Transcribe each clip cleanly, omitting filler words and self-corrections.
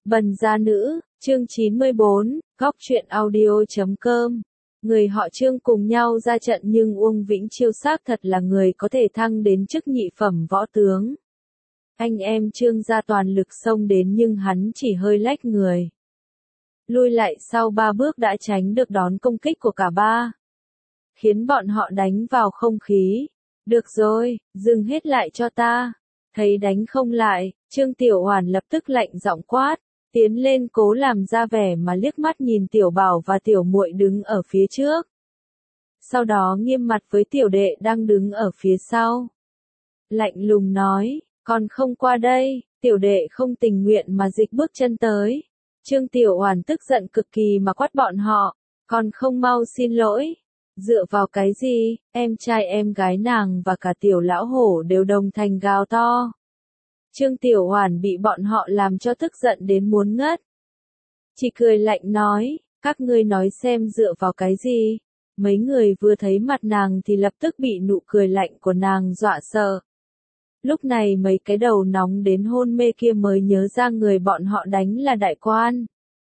Bần gia nữ, chương 94, góc truyện audio.com. Người họ Trương cùng nhau ra trận nhưng Uông Vĩnh Chiêu xác thật là người có thể thăng đến chức nhị phẩm võ tướng. Anh em Trương gia toàn lực xông đến nhưng hắn chỉ hơi lách người. Lui lại sau 3 bước đã tránh được đòn công kích của cả ba. Khiến bọn họ đánh vào không khí. Được rồi, dừng hết lại cho ta. Thấy đánh không lại, Trương Tiểu Hoàn lập tức lạnh giọng quát, tiến lên cố làm ra vẻ mà liếc mắt nhìn Tiểu Bảo và Tiểu Muội đứng ở phía trước. Sau đó nghiêm mặt với Tiểu Đệ đang đứng ở phía sau. Lạnh lùng nói, còn không qua đây, Tiểu Đệ không tình nguyện mà dịch bước chân tới. Trương Tiểu Hoàn tức giận cực kỳ mà quát bọn họ, còn không mau xin lỗi. Dựa vào cái gì, em trai em gái nàng và cả Tiểu Lão Hổ đều đồng thanh gào to. Trương Tiểu Hoàn bị bọn họ làm cho tức giận đến muốn ngất. Chỉ cười lạnh nói, các ngươi nói xem dựa vào cái gì. Mấy người vừa thấy mặt nàng thì lập tức bị nụ cười lạnh của nàng dọa sợ. Lúc này mấy cái đầu nóng đến hôn mê kia mới nhớ ra người bọn họ đánh là đại quan.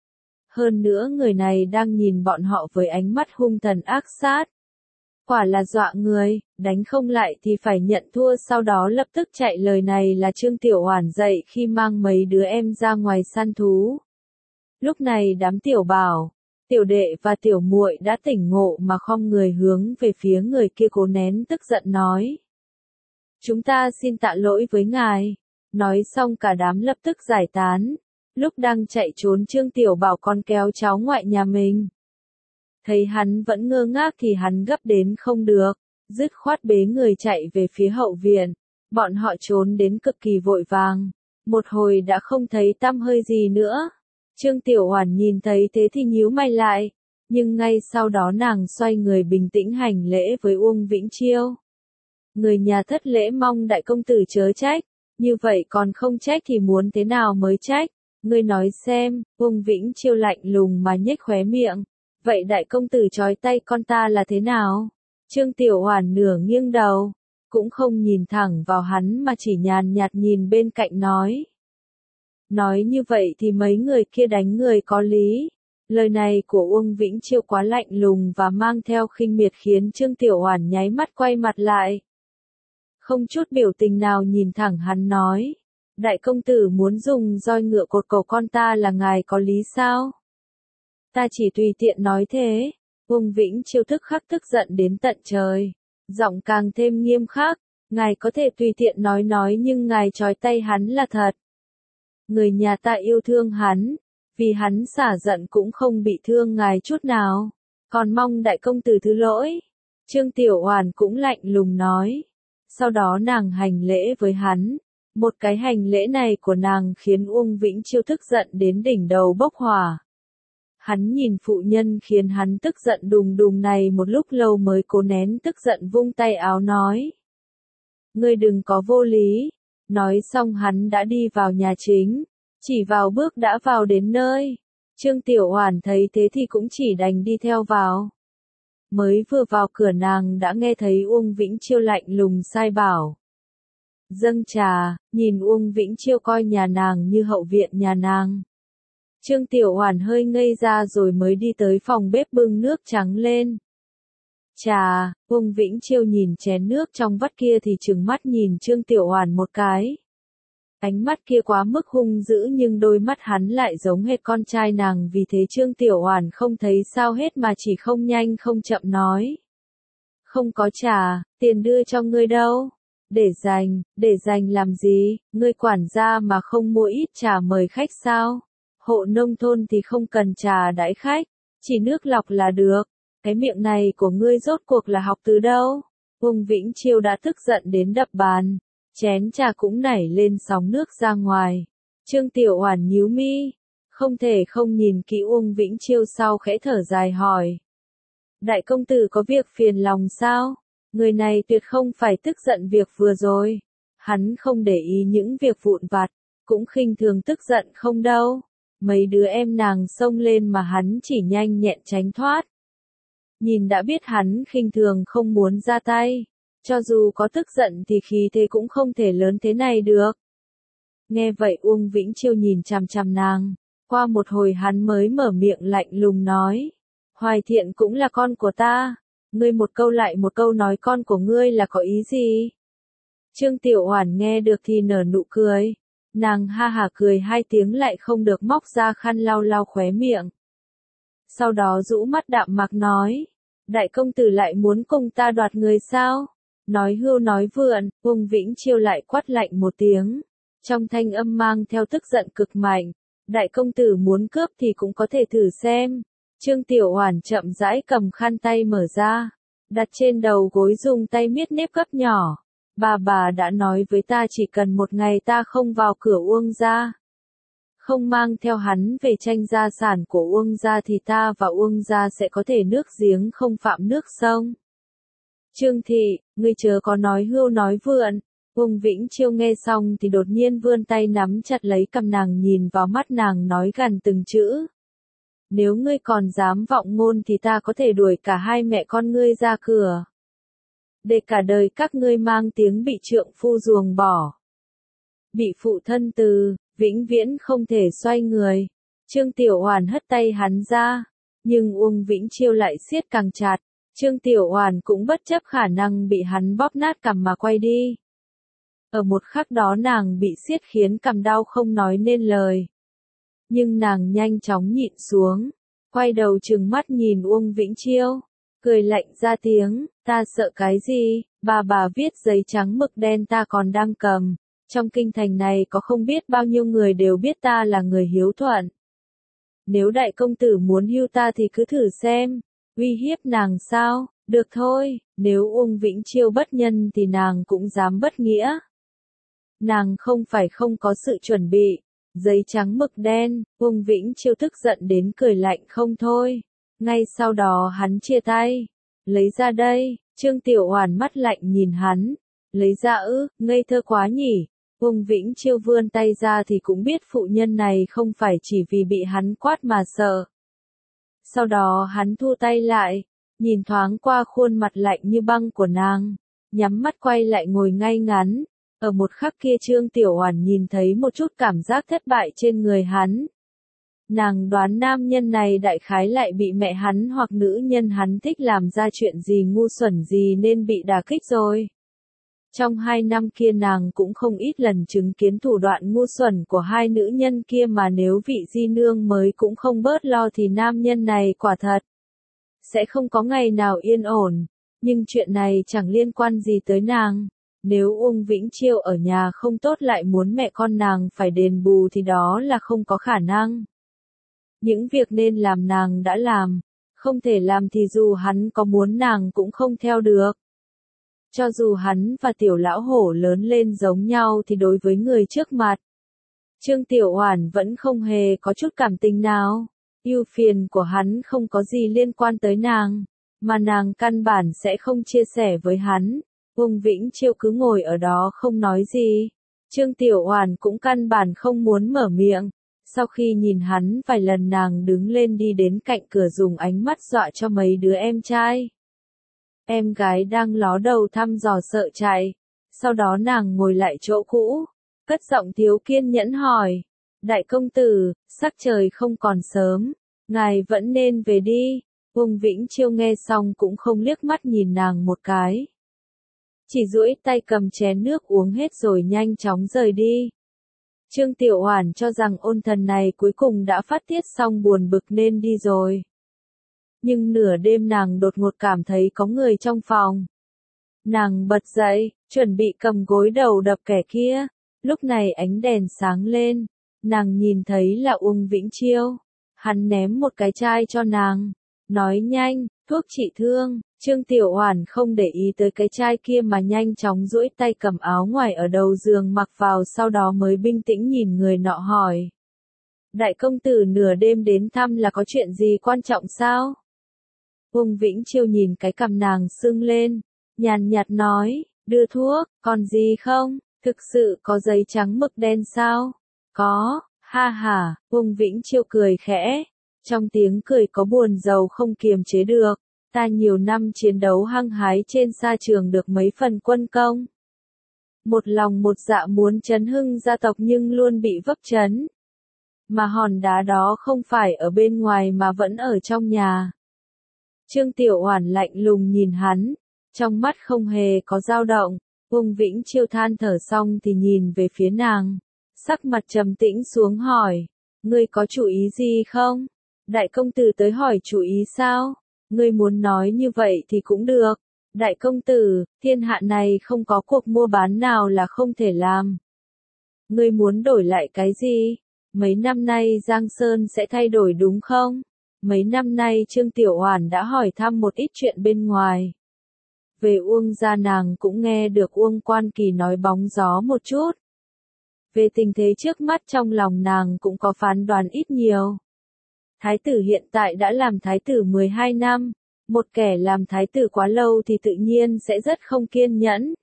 Hơn nữa người này đang nhìn bọn họ với ánh mắt hung thần ác sát. Quả là dọa người, đánh không lại thì phải nhận thua, sau đó lập tức chạy. Lời này là Trương Tiểu Hoàn dạy khi mang mấy đứa em ra ngoài săn thú. Lúc này đám Tiểu Bảo, Tiểu Đệ và Tiểu Muội đã tỉnh ngộ mà khom người hướng về phía người kia cố nén tức giận nói. Chúng ta xin tạ lỗi với ngài. Nói xong cả đám lập tức giải tán. Lúc đang chạy trốn Trương Tiểu Bảo còn kéo cháu ngoại nhà mình. Thấy hắn vẫn ngơ ngác thì hắn gấp đến không được, dứt khoát bế người chạy về phía hậu viện. Bọn họ trốn đến cực kỳ vội vàng, một hồi đã không thấy tăm hơi gì nữa. Trương Tiểu Hoàn nhìn thấy thế thì nhíu mày lại, nhưng ngay sau đó nàng xoay người bình tĩnh hành lễ với Uông Vĩnh Chiêu. Người nhà thất lễ mong đại công tử chớ trách, như vậy còn không trách thì muốn thế nào mới trách, ngươi nói xem. Uông Vĩnh Chiêu lạnh lùng mà nhếch khóe miệng. Vậy đại công tử trói tay con ta là thế nào? Trương Tiểu Hoàn nửa nghiêng đầu, cũng không nhìn thẳng vào hắn mà chỉ nhàn nhạt nhìn bên cạnh nói. Nói như vậy thì mấy người kia đánh người có lý. Lời này của Uông Vĩnh Chiêu quá lạnh lùng và mang theo khinh miệt khiến Trương Tiểu Hoàn nháy mắt quay mặt lại. Không chút biểu tình nào nhìn thẳng hắn nói. Đại công tử muốn dùng roi ngựa cột cổ con ta là ngài có lý sao? Ta chỉ tùy tiện nói thế. Uông Vĩnh Chiêu tức khắc tức giận đến tận trời. Giọng càng thêm nghiêm khắc. Ngài có thể tùy tiện nói nhưng ngài trói tay hắn là thật. Người nhà ta yêu thương hắn. Vì hắn xả giận cũng không bị thương ngài chút nào. Còn mong đại công tử thứ lỗi. Trương Tiểu Hoàn cũng lạnh lùng nói. Sau đó nàng hành lễ với hắn. Một cái hành lễ này của nàng khiến Uông Vĩnh Chiêu tức giận đến đỉnh đầu bốc hỏa. Hắn nhìn phụ nhân khiến hắn tức giận đùng đùng này một lúc lâu mới cố nén tức giận vung tay áo nói. Ngươi đừng có vô lý. Nói xong hắn đã đi vào nhà chính. Chỉ vào bước đã vào đến nơi. Trương Tiểu Hoàn thấy thế thì cũng chỉ đành đi theo vào. Mới vừa vào cửa nàng đã nghe thấy Uông Vĩnh Chiêu lạnh lùng sai bảo. Dâng trà, nhìn Uông Vĩnh Chiêu coi nhà nàng như hậu viện nhà nàng. Trương Tiểu Hoàn hơi ngây ra rồi mới đi tới phòng bếp bưng nước trắng lên. Trà, Uông Vĩnh Chiêu nhìn chén nước trong vắt kia thì trừng mắt nhìn Trương Tiểu Hoàn một cái. Ánh mắt kia quá mức hung dữ nhưng đôi mắt hắn lại giống hệt con trai nàng, vì thế Trương Tiểu Hoàn không thấy sao hết mà chỉ không nhanh không chậm nói. Không có trà, tiền đưa cho ngươi đâu. Để dành làm gì, ngươi quản gia mà không mua ít trà mời khách sao? Hộ nông thôn thì không cần trà đãi khách, chỉ nước lọc là được. Cái miệng này của ngươi rốt cuộc là học từ đâu? Uông Vĩnh Chiêu đã tức giận đến đập bàn, chén trà cũng nảy lên sóng nước ra ngoài. Trương Tiểu Hoàn nhíu mi, không thể không nhìn kỹ Uông Vĩnh Chiêu, sau khẽ thở dài hỏi. Đại công tử có việc phiền lòng sao? Người này tuyệt không phải tức giận việc vừa rồi. Hắn không để ý những việc vụn vặt, cũng khinh thường tức giận không đâu. Mấy đứa em nàng xông lên mà hắn chỉ nhanh nhẹn tránh thoát. Nhìn đã biết hắn khinh thường không muốn ra tay. Cho dù có tức giận thì khí thế cũng không thể lớn thế này được. Nghe vậy Uông Vĩnh Chiêu nhìn chằm chằm nàng, Qua một hồi hắn mới mở miệng lạnh lùng nói. Hoài Thiện cũng là con của ta. Ngươi một câu lại một câu nói con của ngươi là có ý gì? Trương Tiểu Oản nghe được thì nở nụ cười. Nàng ha hả cười hai tiếng lại không được móc ra khăn lau lau khóe miệng. Sau đó rũ mắt đạm mạc nói. Đại công tử lại muốn cùng ta đoạt người sao? Nói hưu nói vượn, Uông Vĩnh Chiêu lại quát lạnh một tiếng. Trong thanh âm mang theo tức giận cực mạnh. Đại công tử muốn cướp thì cũng có thể thử xem. Trương Tiểu Oản chậm rãi cầm khăn tay mở ra. Đặt trên đầu gối dùng tay miết nếp gấp nhỏ. Bà đã nói với ta chỉ cần một ngày ta không vào cửa Uông gia. Không mang theo hắn về tranh gia sản của Uông gia thì ta và Uông gia sẽ có thể nước giếng không phạm nước sông. Trương thị, ngươi chớ có nói hưu nói vượn. Uông Vĩnh Chiêu nghe xong thì đột nhiên vươn tay nắm chặt lấy cằm nàng nhìn vào mắt nàng nói gằn từng chữ. Nếu ngươi còn dám vọng ngôn thì ta có thể đuổi cả hai mẹ con ngươi ra cửa. Để cả đời các ngươi mang tiếng bị trượng phu ruồng bỏ. Bị phụ thân từ, vĩnh viễn không thể xoay người. Trương Tiểu Oản hất tay hắn ra. Nhưng Uông Vĩnh Chiêu lại siết càng chặt. Trương Tiểu Oản cũng bất chấp khả năng bị hắn bóp nát cằm mà quay đi. Ở một khắc đó nàng bị siết khiến cằm đau không nói nên lời. Nhưng nàng nhanh chóng nhịn xuống. Quay đầu trừng mắt nhìn Uông Vĩnh Chiêu. Cười lạnh ra tiếng, ta sợ cái gì, bà viết giấy trắng mực đen ta còn đang cầm. Trong kinh thành này có không biết bao nhiêu người đều biết ta là người hiếu thuận. Nếu đại công tử muốn hưu ta thì cứ thử xem, uy hiếp nàng sao, được thôi, nếu Uông Vĩnh Chiêu bất nhân thì nàng cũng dám bất nghĩa. Nàng không phải không có sự chuẩn bị, giấy trắng mực đen, Uông Vĩnh Chiêu tức giận đến cười lạnh không thôi. Ngay sau đó hắn chia tay, lấy ra đây, Trương Tiểu Oản mắt lạnh nhìn hắn, lấy ra ư, ngây thơ quá nhỉ. Uông Vĩnh Chiêu vươn tay ra thì cũng biết phụ nhân này không phải chỉ vì bị hắn quát mà sợ. Sau đó hắn thu tay lại, nhìn thoáng qua khuôn mặt lạnh như băng của nàng, nhắm mắt quay lại ngồi ngay ngắn. Ở một khắc kia Trương Tiểu Oản nhìn thấy một chút cảm giác thất bại trên người hắn. Nàng đoán nam nhân này đại khái lại bị mẹ hắn hoặc nữ nhân hắn thích làm ra chuyện gì ngu xuẩn gì nên bị đả kích rồi. Trong 2 năm kia nàng cũng không ít lần chứng kiến thủ đoạn ngu xuẩn của hai nữ nhân kia mà nếu vị di nương mới cũng không bớt lo thì nam nhân này quả thật sẽ không có ngày nào yên ổn. Nhưng chuyện này chẳng liên quan gì tới nàng. Nếu Uông Vĩnh Chiêu ở nhà không tốt lại muốn mẹ con nàng phải đền bù thì đó là không có khả năng. Những việc nên làm nàng đã làm, không thể làm thì dù hắn có muốn nàng cũng không theo được. Cho dù hắn và Tiểu Lão Hổ lớn lên giống nhau thì đối với người trước mặt, Trương Tiểu Oản vẫn không hề có chút cảm tình nào. Ưu phiền của hắn không có gì liên quan tới nàng, mà nàng căn bản sẽ không chia sẻ với hắn. Uông Vĩnh Chiêu cứ ngồi ở đó không nói gì. Trương Tiểu Oản cũng căn bản không muốn mở miệng. Sau khi nhìn hắn vài lần nàng đứng lên đi đến cạnh cửa dùng ánh mắt dọa cho mấy đứa em trai. Em gái đang ló đầu thăm dò sợ chạy. Sau đó nàng ngồi lại chỗ cũ, cất giọng thiếu kiên nhẫn hỏi. Đại công tử, sắc trời không còn sớm, ngài vẫn nên về đi. Uông Vĩnh Chiêu nghe xong cũng không liếc mắt nhìn nàng một cái. Chỉ duỗi tay cầm chén nước uống hết rồi nhanh chóng rời đi. Trương Tiểu Oản cho rằng ôn thần này cuối cùng đã phát tiết xong buồn bực nên đi rồi. Nhưng nửa đêm nàng đột ngột cảm thấy có người trong phòng. Nàng bật dậy, chuẩn bị cầm gối đầu đập kẻ kia. Lúc này ánh đèn sáng lên, nàng nhìn thấy là Uông Vĩnh Chiêu. Hắn ném một cái chai cho nàng, nói nhanh, thuốc trị thương. Trương Tiểu Oản không để ý tới cái chai kia mà nhanh chóng duỗi tay cầm áo ngoài ở đầu giường mặc vào sau đó mới bình tĩnh nhìn người nọ hỏi. Đại công tử nửa đêm đến thăm là có chuyện gì quan trọng sao? Uông Vĩnh Chiêu nhìn cái cằm nàng sưng lên, nhàn nhạt nói, đưa thuốc, còn gì không? Thực sự có giấy trắng mực đen sao? Có, ha ha, Uông Vĩnh Chiêu cười khẽ, trong tiếng cười có buồn rầu không kiềm chế được. Ta nhiều năm chiến đấu hăng hái trên sa trường được mấy phần quân công. Một lòng một dạ muốn chấn hưng gia tộc nhưng luôn bị vấp chấn. mà hòn đá đó không phải ở bên ngoài mà vẫn ở trong nhà. Trương Tiểu Oản lạnh lùng nhìn hắn, trong mắt không hề có dao động. Uông Vĩnh Chiêu than thở xong thì nhìn về phía nàng, sắc mặt trầm tĩnh xuống hỏi, ngươi có chủ ý gì không? Đại công tử tới hỏi chủ ý sao? Ngươi muốn nói như vậy thì cũng được. Đại công tử, thiên hạ này không có cuộc mua bán nào là không thể làm. Ngươi muốn đổi lại cái gì? Mấy năm nay Giang Sơn sẽ thay đổi đúng không? Mấy năm nay Trương Tiểu Oản đã hỏi thăm một ít chuyện bên ngoài. Về Uông gia nàng cũng nghe được Uông Quan Kỳ nói bóng gió một chút. Về tình thế trước mắt trong lòng nàng cũng có phán đoán ít nhiều. Thái tử hiện tại đã làm thái tử 12 năm, một kẻ làm thái tử quá lâu thì tự nhiên sẽ rất không kiên nhẫn.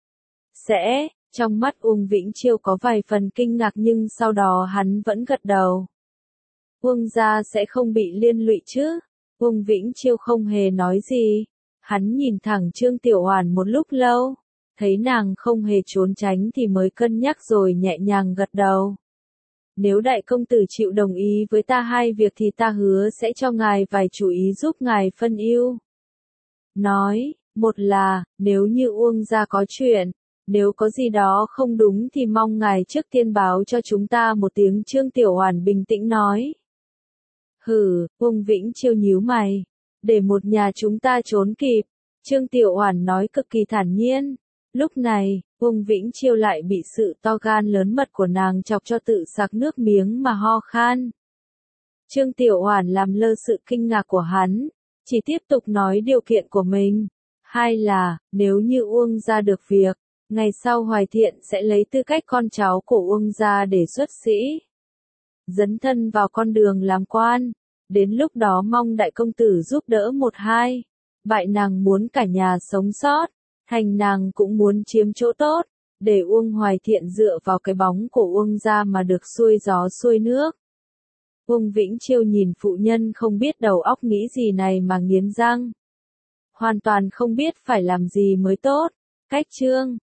Trong mắt Uông Vĩnh Chiêu có vài phần kinh ngạc nhưng sau đó hắn vẫn gật đầu. Uông gia sẽ không bị liên lụy chứ? Uông Vĩnh Chiêu không hề nói gì. Hắn nhìn thẳng Trương Tiểu Oản một lúc lâu, thấy nàng không hề trốn tránh thì mới cân nhắc rồi nhẹ nhàng gật đầu. Nếu đại công tử chịu đồng ý với ta hai việc thì ta hứa sẽ cho ngài vài chủ ý giúp ngài phân ưu. Nói, một là, nếu như Uông gia có chuyện, nếu có gì đó không đúng thì mong ngài trước tiên báo cho chúng ta một tiếng. Trương Tiểu Oản bình tĩnh nói. Hừ, Uông Vĩnh Chiêu nhíu mày. Để một nhà chúng ta trốn kịp. Trương Tiểu Oản nói cực kỳ thản nhiên. Lúc này, Uông Vĩnh Chiêu lại bị sự to gan lớn mật của nàng chọc cho tự sặc nước miếng mà ho khan. Trương Tiểu Oản làm lơ sự kinh ngạc của hắn, chỉ tiếp tục nói điều kiện của mình. Hai là, nếu như Uông gia được việc, ngày sau Hoài Thiện sẽ lấy tư cách con cháu của Uông gia để xuất sĩ, dấn thân vào con đường làm quan. Đến lúc đó mong đại công tử giúp đỡ một hai. Bại nàng muốn cả nhà sống sót, thành nàng cũng muốn chiếm chỗ tốt, để Uông Hoài Thiện dựa vào cái bóng của Uông gia mà được xuôi gió xuôi nước. Uông Vĩnh Chiêu nhìn phụ nhân không biết đầu óc nghĩ gì này mà nghiến răng. Hoàn toàn không biết phải làm gì mới tốt. Cách chương